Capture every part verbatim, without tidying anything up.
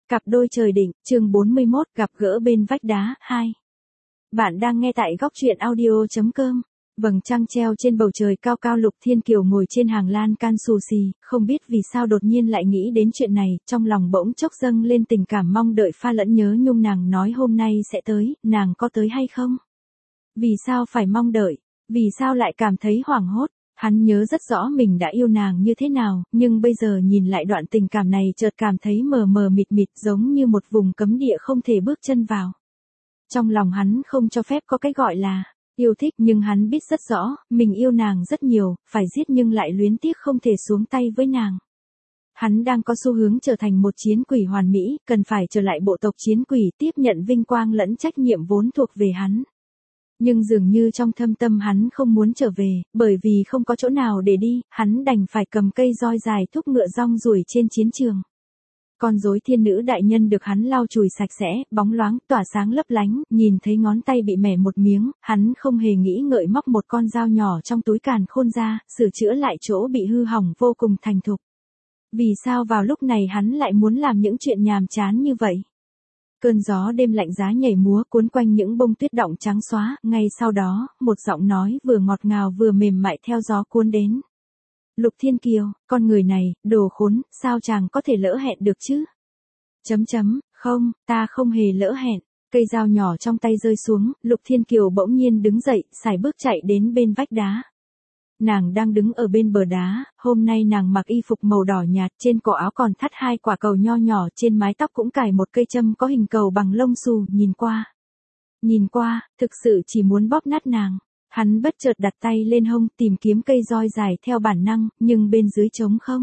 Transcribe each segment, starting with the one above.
Cặp đôi trời định, chương bốn mươi mốt, gặp gỡ bên vách đá, hai. Bạn đang nghe tại góc truyện audio.com. Vầng trăng treo trên bầu trời cao cao, Lục Thiên Kiều ngồi trên hàng lan can xù xì, không biết vì sao đột nhiên lại nghĩ đến chuyện này, trong lòng bỗng chốc dâng lên tình cảm mong đợi pha lẫn nhớ nhung. Nàng nói hôm nay sẽ tới, nàng có tới hay không? Vì sao phải mong đợi? Vì sao lại cảm thấy hoảng hốt? Hắn nhớ rất rõ mình đã yêu nàng như thế nào, nhưng bây giờ nhìn lại đoạn tình cảm này chợt cảm thấy mờ mờ mịt mịt, giống như một vùng cấm địa không thể bước chân vào. Trong lòng hắn không cho phép có cái gọi là yêu thích, nhưng hắn biết rất rõ, mình yêu nàng rất nhiều, phải giết nhưng lại luyến tiếc không thể xuống tay với nàng. Hắn đang có xu hướng trở thành một chiến quỷ hoàn mỹ, cần phải trở lại bộ tộc chiến quỷ, tiếp nhận vinh quang lẫn trách nhiệm vốn thuộc về hắn. Nhưng dường như trong thâm tâm hắn không muốn trở về, bởi vì không có chỗ nào để đi, hắn đành phải cầm cây roi dài thúc ngựa rong ruổi trên chiến trường. Con rối thiên nữ đại nhân được hắn lau chùi sạch sẽ, bóng loáng, tỏa sáng lấp lánh, nhìn thấy ngón tay bị mẻ một miếng, hắn không hề nghĩ ngợi móc một con dao nhỏ trong túi càn khôn ra, sửa chữa lại chỗ bị hư hỏng vô cùng thành thục. Vì sao vào lúc này hắn lại muốn làm những chuyện nhàm chán như vậy? Cơn gió đêm lạnh giá nhảy múa cuốn quanh những bông tuyết đọng trắng xóa, ngay sau đó, một giọng nói vừa ngọt ngào vừa mềm mại theo gió cuốn đến. Lục Thiên Kiều, con người này, đồ khốn, sao chàng có thể lỡ hẹn được chứ? Chấm chấm, không, ta không hề lỡ hẹn. Cây dao nhỏ trong tay rơi xuống, Lục Thiên Kiều bỗng nhiên đứng dậy, sải bước chạy đến bên vách đá. Nàng đang đứng ở bên bờ đá, hôm nay nàng mặc y phục màu đỏ nhạt, trên cổ áo còn thắt hai quả cầu nho nhỏ, trên mái tóc cũng cài một cây châm có hình cầu bằng lông xù, nhìn qua. Nhìn qua, thực sự chỉ muốn bóp nát nàng. Hắn bất chợt đặt tay lên hông tìm kiếm cây roi dài theo bản năng, nhưng bên dưới trống không.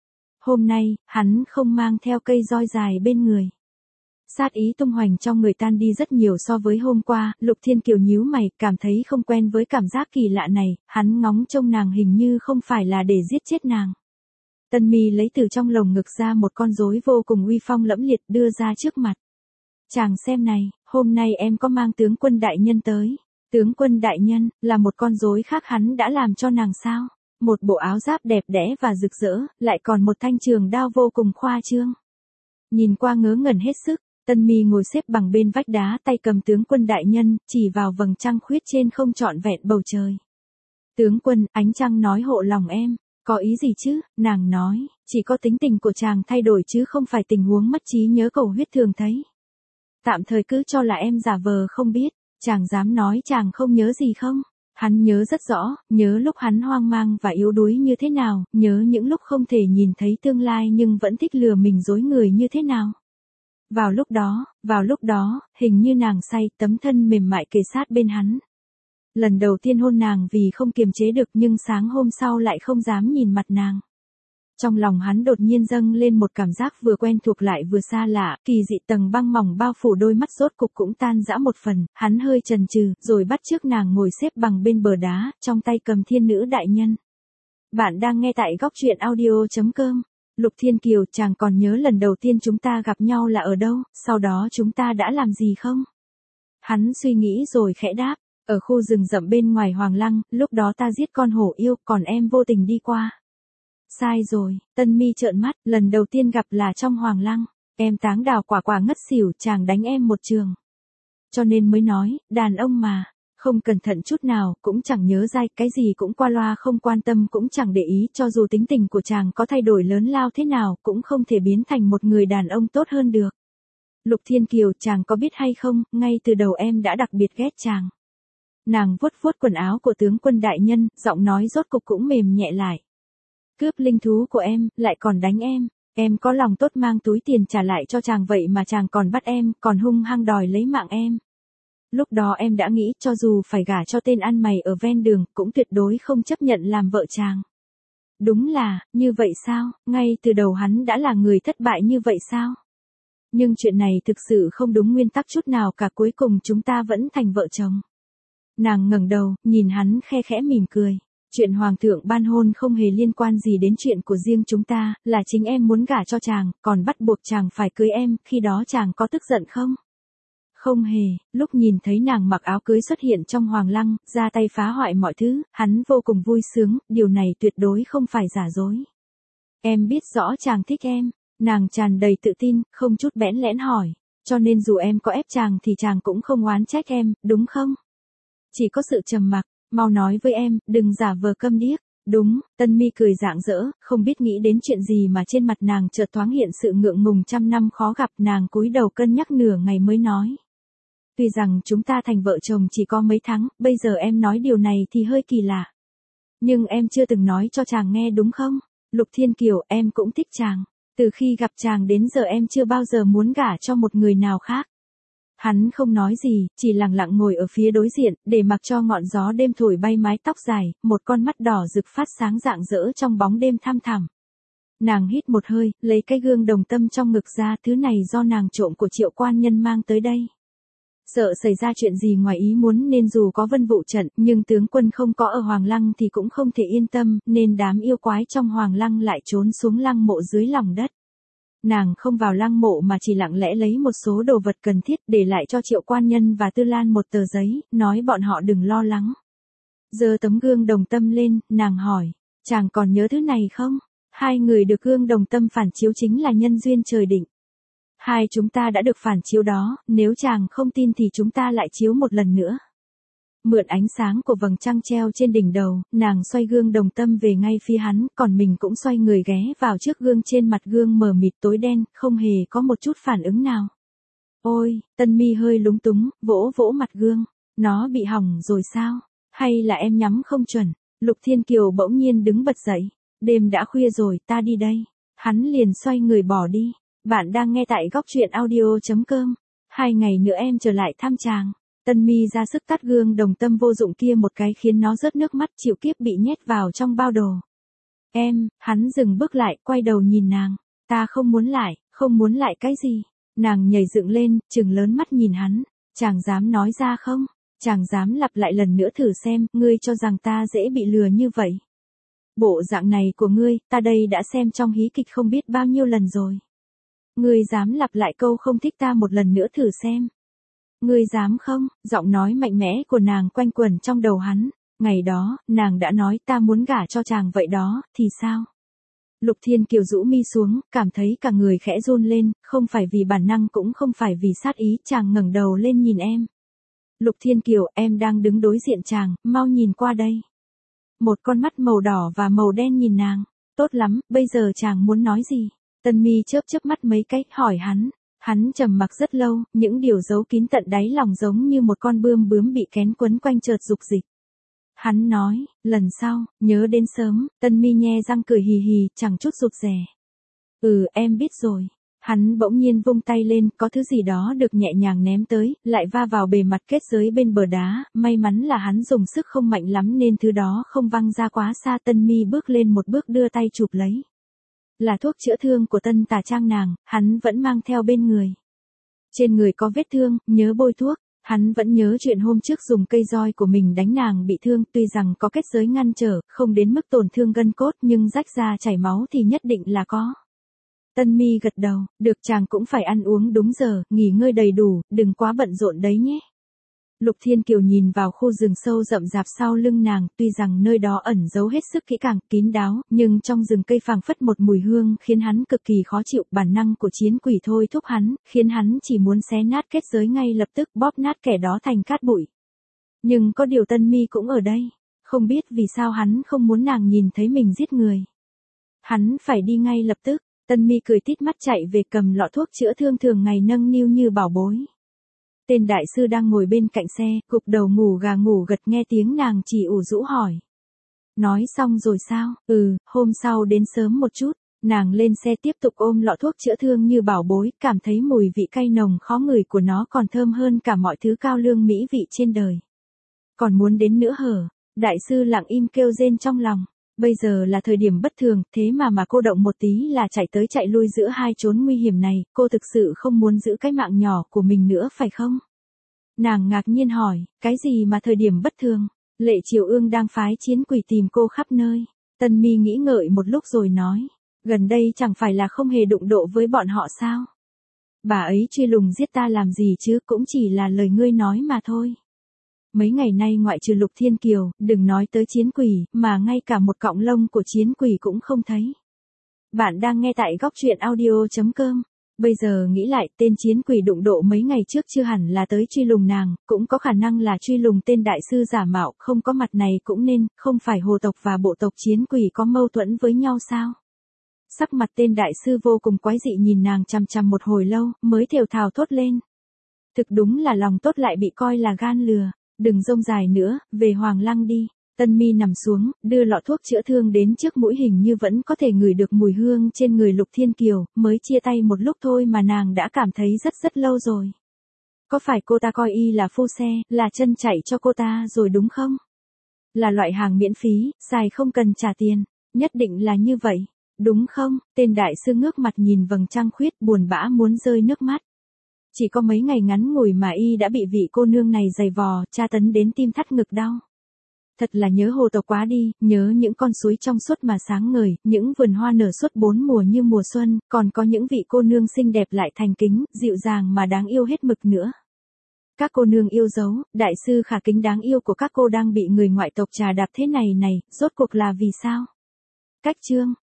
Hôm nay, hắn không mang theo cây roi dài bên người. Sát ý tung hoành trong người tan đi rất nhiều so với hôm qua, Lục Thiên Kiều nhíu mày, cảm thấy không quen với cảm giác kỳ lạ này, hắn ngóng trông nàng hình như không phải là để giết chết nàng. Tân Mi lấy từ trong lồng ngực ra một con rối vô cùng uy phong lẫm liệt đưa ra trước mặt. Chàng xem này, hôm nay em có mang tướng quân đại nhân tới. Tướng quân đại nhân, là một con rối khác hắn đã làm cho nàng sao? Một bộ áo giáp đẹp đẽ và rực rỡ, lại còn một thanh trường đao vô cùng khoa trương. Nhìn qua ngớ ngẩn hết sức. Tân Mi ngồi xếp bằng bên vách đá, tay cầm tướng quân đại nhân, chỉ vào vầng trăng khuyết trên không trọn vẹn bầu trời. Tướng quân, ánh trăng nói hộ lòng em, có ý gì chứ? Nàng nói, chỉ có tính tình của chàng thay đổi chứ không phải tình huống mất trí nhớ cầu huyết thường thấy. Tạm thời cứ cho là em giả vờ không biết, chàng dám nói chàng không nhớ gì không? Hắn nhớ rất rõ, nhớ lúc hắn hoang mang và yếu đuối như thế nào, nhớ những lúc không thể nhìn thấy tương lai nhưng vẫn thích lừa mình dối người như thế nào. Vào lúc đó, vào lúc đó, hình như nàng say, tấm thân mềm mại kề sát bên hắn. Lần đầu tiên hôn nàng vì không kiềm chế được, nhưng sáng hôm sau lại không dám nhìn mặt nàng. Trong lòng hắn đột nhiên dâng lên một cảm giác vừa quen thuộc lại vừa xa lạ, kỳ dị, tầng băng mỏng bao phủ đôi mắt rốt cục cũng tan rã một phần, hắn hơi chần chừ, rồi bắt chước nàng ngồi xếp bằng bên bờ đá, trong tay cầm thiên nữ đại nhân. Bạn đang nghe tại góc truyện audio.com. Lục Thiên Kiều, chàng còn nhớ lần đầu tiên chúng ta gặp nhau là ở đâu, sau đó chúng ta đã làm gì không? Hắn suy nghĩ rồi khẽ đáp, ở khu rừng rậm bên ngoài Hoàng Lăng, lúc đó ta giết con hổ yêu, còn em vô tình đi qua. Sai rồi, Tân Mi trợn mắt, lần đầu tiên gặp là trong Hoàng Lăng, em táng đào quả quả ngất xỉu, chàng đánh em một trường. Cho nên mới nói, đàn ông mà. Không cẩn thận chút nào, cũng chẳng nhớ dai, cái gì cũng qua loa, không quan tâm cũng chẳng để ý, cho dù tính tình của chàng có thay đổi lớn lao thế nào, cũng không thể biến thành một người đàn ông tốt hơn được. Lục Thiên Kiều, chàng có biết hay không, ngay từ đầu em đã đặc biệt ghét chàng. Nàng vuốt vuốt quần áo của tướng quân đại nhân, giọng nói rốt cục cũng mềm nhẹ lại. Cướp linh thú của em, lại còn đánh em, em có lòng tốt mang túi tiền trả lại cho chàng vậy mà chàng còn bắt em, còn hung hăng đòi lấy mạng em. Lúc đó em đã nghĩ cho dù phải gả cho tên ăn mày ở ven đường, cũng tuyệt đối không chấp nhận làm vợ chàng. Đúng là, như vậy sao, ngay từ đầu hắn đã là người thất bại như vậy sao? Nhưng chuyện này thực sự không đúng nguyên tắc chút nào cả, cuối cùng chúng ta vẫn thành vợ chồng. Nàng ngẩng đầu, nhìn hắn khe khẽ mỉm cười. Chuyện hoàng thượng ban hôn không hề liên quan gì đến chuyện của riêng chúng ta, là chính em muốn gả cho chàng, còn bắt buộc chàng phải cưới em, khi đó chàng có tức giận không? Không hề, lúc nhìn thấy nàng mặc áo cưới xuất hiện trong Hoàng Lăng, ra tay phá hoại mọi thứ, hắn vô cùng vui sướng, điều này tuyệt đối không phải giả dối. Em biết rõ chàng thích em, Nàng tràn đầy tự tin, không chút bẽn lẽn hỏi. Cho nên dù em có ép chàng thì chàng cũng không oán trách em, đúng không? Chỉ có sự trầm mặc, mau nói với em, đừng giả vờ câm điếc. Đúng, Tân Mi cười rạng rỡ, không biết nghĩ đến chuyện gì mà trên mặt nàng chợt thoáng hiện sự ngượng ngùng trăm năm khó gặp, nàng cúi đầu cân nhắc nửa ngày mới nói. Tuy rằng chúng ta thành vợ chồng chỉ có mấy tháng, bây giờ em nói điều này thì hơi kỳ lạ. Nhưng em chưa từng nói cho chàng nghe đúng không? Lục Thiên Kiều, em cũng thích chàng. Từ khi gặp chàng đến giờ em chưa bao giờ muốn gả cho một người nào khác. Hắn không nói gì, chỉ lặng lặng ngồi ở phía đối diện, để mặc cho ngọn gió đêm thổi bay mái tóc dài, một con mắt đỏ rực phát sáng rạng rỡ trong bóng đêm thăm thẳm. Nàng hít một hơi, lấy cái gương đồng tâm trong ngực ra, thứ này do nàng trộm của Triệu quan nhân mang tới đây. Sợ xảy ra chuyện gì ngoài ý muốn nên dù có vân vụ trận, nhưng tướng quân không có ở Hoàng Lăng thì cũng không thể yên tâm, nên đám yêu quái trong Hoàng Lăng lại trốn xuống lăng mộ dưới lòng đất. Nàng không vào lăng mộ mà chỉ lặng lẽ lấy một số đồ vật cần thiết để lại cho Triệu quan nhân và Tư Lan một tờ giấy, nói bọn họ đừng lo lắng. Giơ tấm gương đồng tâm lên, nàng hỏi, chàng còn nhớ thứ này không? Hai người được gương đồng tâm phản chiếu chính là nhân duyên trời định. Hai chúng ta đã được phản chiếu đó, nếu chàng không tin thì chúng ta lại chiếu một lần nữa. Mượn ánh sáng của vầng trăng treo trên đỉnh đầu, nàng xoay gương đồng tâm về ngay phía hắn, còn mình cũng xoay người ghé vào trước gương, trên mặt gương mờ mịt tối đen, không hề có một chút phản ứng nào. Ôi, Tân Mi hơi lúng túng, vỗ vỗ mặt gương, nó bị hỏng rồi sao? Hay là em nhắm không chuẩn? Lục Thiên Kiều bỗng nhiên đứng bật dậy, đêm đã khuya rồi, ta đi đây. Hắn liền xoay người bỏ đi. Bạn đang nghe tại góc truyện audio chấm com. Hai ngày nữa em trở lại thăm chàng. Tân Mi ra sức tắt gương đồng tâm vô dụng kia một cái khiến nó rớt nước mắt, chịu kiếp bị nhét vào trong bao đồ. Em, hắn dừng bước lại, quay đầu nhìn nàng. Ta không muốn lại, không muốn lại cái gì? Nàng nhảy dựng lên, trừng lớn mắt nhìn hắn. Chàng dám nói ra không? Chàng dám lặp lại lần nữa thử xem, ngươi cho rằng ta dễ bị lừa như vậy? Bộ dạng này của ngươi, ta đây đã xem trong hí kịch không biết bao nhiêu lần rồi. Ngươi dám lặp lại câu không thích ta một lần nữa thử xem. Ngươi dám không? Giọng nói mạnh mẽ của nàng quanh quẩn trong đầu hắn. Ngày đó, nàng đã nói ta muốn gả cho chàng vậy đó, thì sao? Lục Thiên Kiều rũ mi xuống, cảm thấy cả người khẽ run lên, không phải vì bản năng cũng không phải vì sát ý, chàng ngẩng đầu lên nhìn em. Lục Thiên Kiều, em đang đứng đối diện chàng, mau nhìn qua đây. Một con mắt màu đỏ và màu đen nhìn nàng. Tốt lắm, bây giờ chàng muốn nói gì? Tân Mi chớp chớp mắt mấy cái, hỏi hắn. Hắn trầm mặc rất lâu, những điều giấu kín tận đáy lòng giống như một con bươm bướm bị kén quấn quanh chợt dục dịch. Hắn nói, lần sau, nhớ đến sớm. Tân Mi nhe răng cười hì hì, chẳng chút rụt rè. Ừ, em biết rồi. Hắn bỗng nhiên vung tay lên, có thứ gì đó được nhẹ nhàng ném tới, lại va vào bề mặt kết giới bên bờ đá, may mắn là hắn dùng sức không mạnh lắm nên thứ đó không văng ra quá xa. Tân Mi bước lên một bước đưa tay chụp lấy. Là thuốc chữa thương của Tân Tà Trang nàng, hắn vẫn mang theo bên người. Trên người có vết thương, nhớ bôi thuốc. Hắn vẫn nhớ chuyện hôm trước dùng cây roi của mình đánh nàng bị thương, tuy rằng có kết giới ngăn trở, không đến mức tổn thương gân cốt nhưng rách da chảy máu thì nhất định là có. Tân Mi gật đầu, được, chàng cũng phải ăn uống đúng giờ, nghỉ ngơi đầy đủ, đừng quá bận rộn đấy nhé. Lục Thiên Kiều nhìn vào khu rừng sâu rậm rạp sau lưng nàng, tuy rằng nơi đó ẩn giấu hết sức kỹ càng, kín đáo, nhưng trong rừng cây phảng phất một mùi hương khiến hắn cực kỳ khó chịu, bản năng của chiến quỷ thôi thúc hắn, khiến hắn chỉ muốn xé nát kết giới ngay lập tức, bóp nát kẻ đó thành cát bụi. Nhưng có điều Tân Mi cũng ở đây, không biết vì sao hắn không muốn nàng nhìn thấy mình giết người. Hắn phải đi ngay lập tức. Tân Mi cười tít mắt chạy về cầm lọ thuốc chữa thương thường ngày nâng niu như bảo bối. Tên đại sư đang ngồi bên cạnh xe, cụp đầu ngủ gà ngủ gật, nghe tiếng nàng chỉ ủ rũ hỏi. Nói xong rồi sao? Ừ, hôm sau đến sớm một chút. Nàng lên xe tiếp tục ôm lọ thuốc chữa thương như bảo bối, cảm thấy mùi vị cay nồng khó ngửi của nó còn thơm hơn cả mọi thứ cao lương mỹ vị trên đời. Còn muốn đến nữa hở? Đại sư lặng im kêu rên trong lòng. Bây giờ là thời điểm bất thường, thế mà mà cô động một tí là chạy tới chạy lui giữa hai chốn nguy hiểm này, cô thực sự không muốn giữ cái mạng nhỏ của mình nữa phải không? Nàng ngạc nhiên hỏi, cái gì mà thời điểm bất thường? Lệ Triều Ương đang phái chiến quỷ tìm cô khắp nơi. Tân Mi nghĩ ngợi một lúc rồi nói, gần đây chẳng phải là không hề đụng độ với bọn họ sao? Bà ấy truy lùng giết ta làm gì chứ, cũng chỉ là lời ngươi nói mà thôi. Mấy ngày nay ngoại trừ Lục Thiên Kiều, đừng nói tới chiến quỷ, mà ngay cả một cọng lông của chiến quỷ cũng không thấy. Bạn đang nghe tại góc truyện audio.com. Bây giờ nghĩ lại, tên chiến quỷ đụng độ mấy ngày trước chưa hẳn là tới truy lùng nàng, cũng có khả năng là truy lùng tên đại sư giả mạo, không có mặt này cũng nên, không phải hồ tộc và bộ tộc chiến quỷ có mâu thuẫn với nhau sao? Sắc mặt tên đại sư vô cùng quái dị nhìn nàng chằm chằm một hồi lâu, mới thều thào thốt lên. Thực đúng là lòng tốt lại bị coi là gan lừa, đừng rông dài nữa, về Hoàng Lăng đi. Tân Mi nằm xuống, đưa lọ thuốc chữa thương đến trước mũi, hình như vẫn có thể ngửi được mùi hương trên người Lục Thiên Kiều, mới chia tay một lúc thôi mà nàng đã cảm thấy rất rất lâu rồi. Có phải cô ta coi y là phu xe, là chân chạy cho cô ta rồi đúng không? Là loại hàng miễn phí, xài không cần trả tiền, nhất định là như vậy, đúng không? Tên đại sư ngước mặt nhìn vầng trăng khuyết, buồn bã muốn rơi nước mắt. Chỉ có mấy ngày ngắn ngủi mà y đã bị vị cô nương này giày vò, tra tấn đến tim thắt ngực đau. Thật là nhớ hồ tộc quá đi, nhớ những con suối trong suốt mà sáng ngời, những vườn hoa nở suốt bốn mùa như mùa xuân, còn có những vị cô nương xinh đẹp lại thành kính, dịu dàng mà đáng yêu hết mực nữa. Các cô nương yêu dấu, đại sư khả kính đáng yêu của các cô đang bị người ngoại tộc trà đạp thế này này, rốt cuộc là vì sao? Cách chương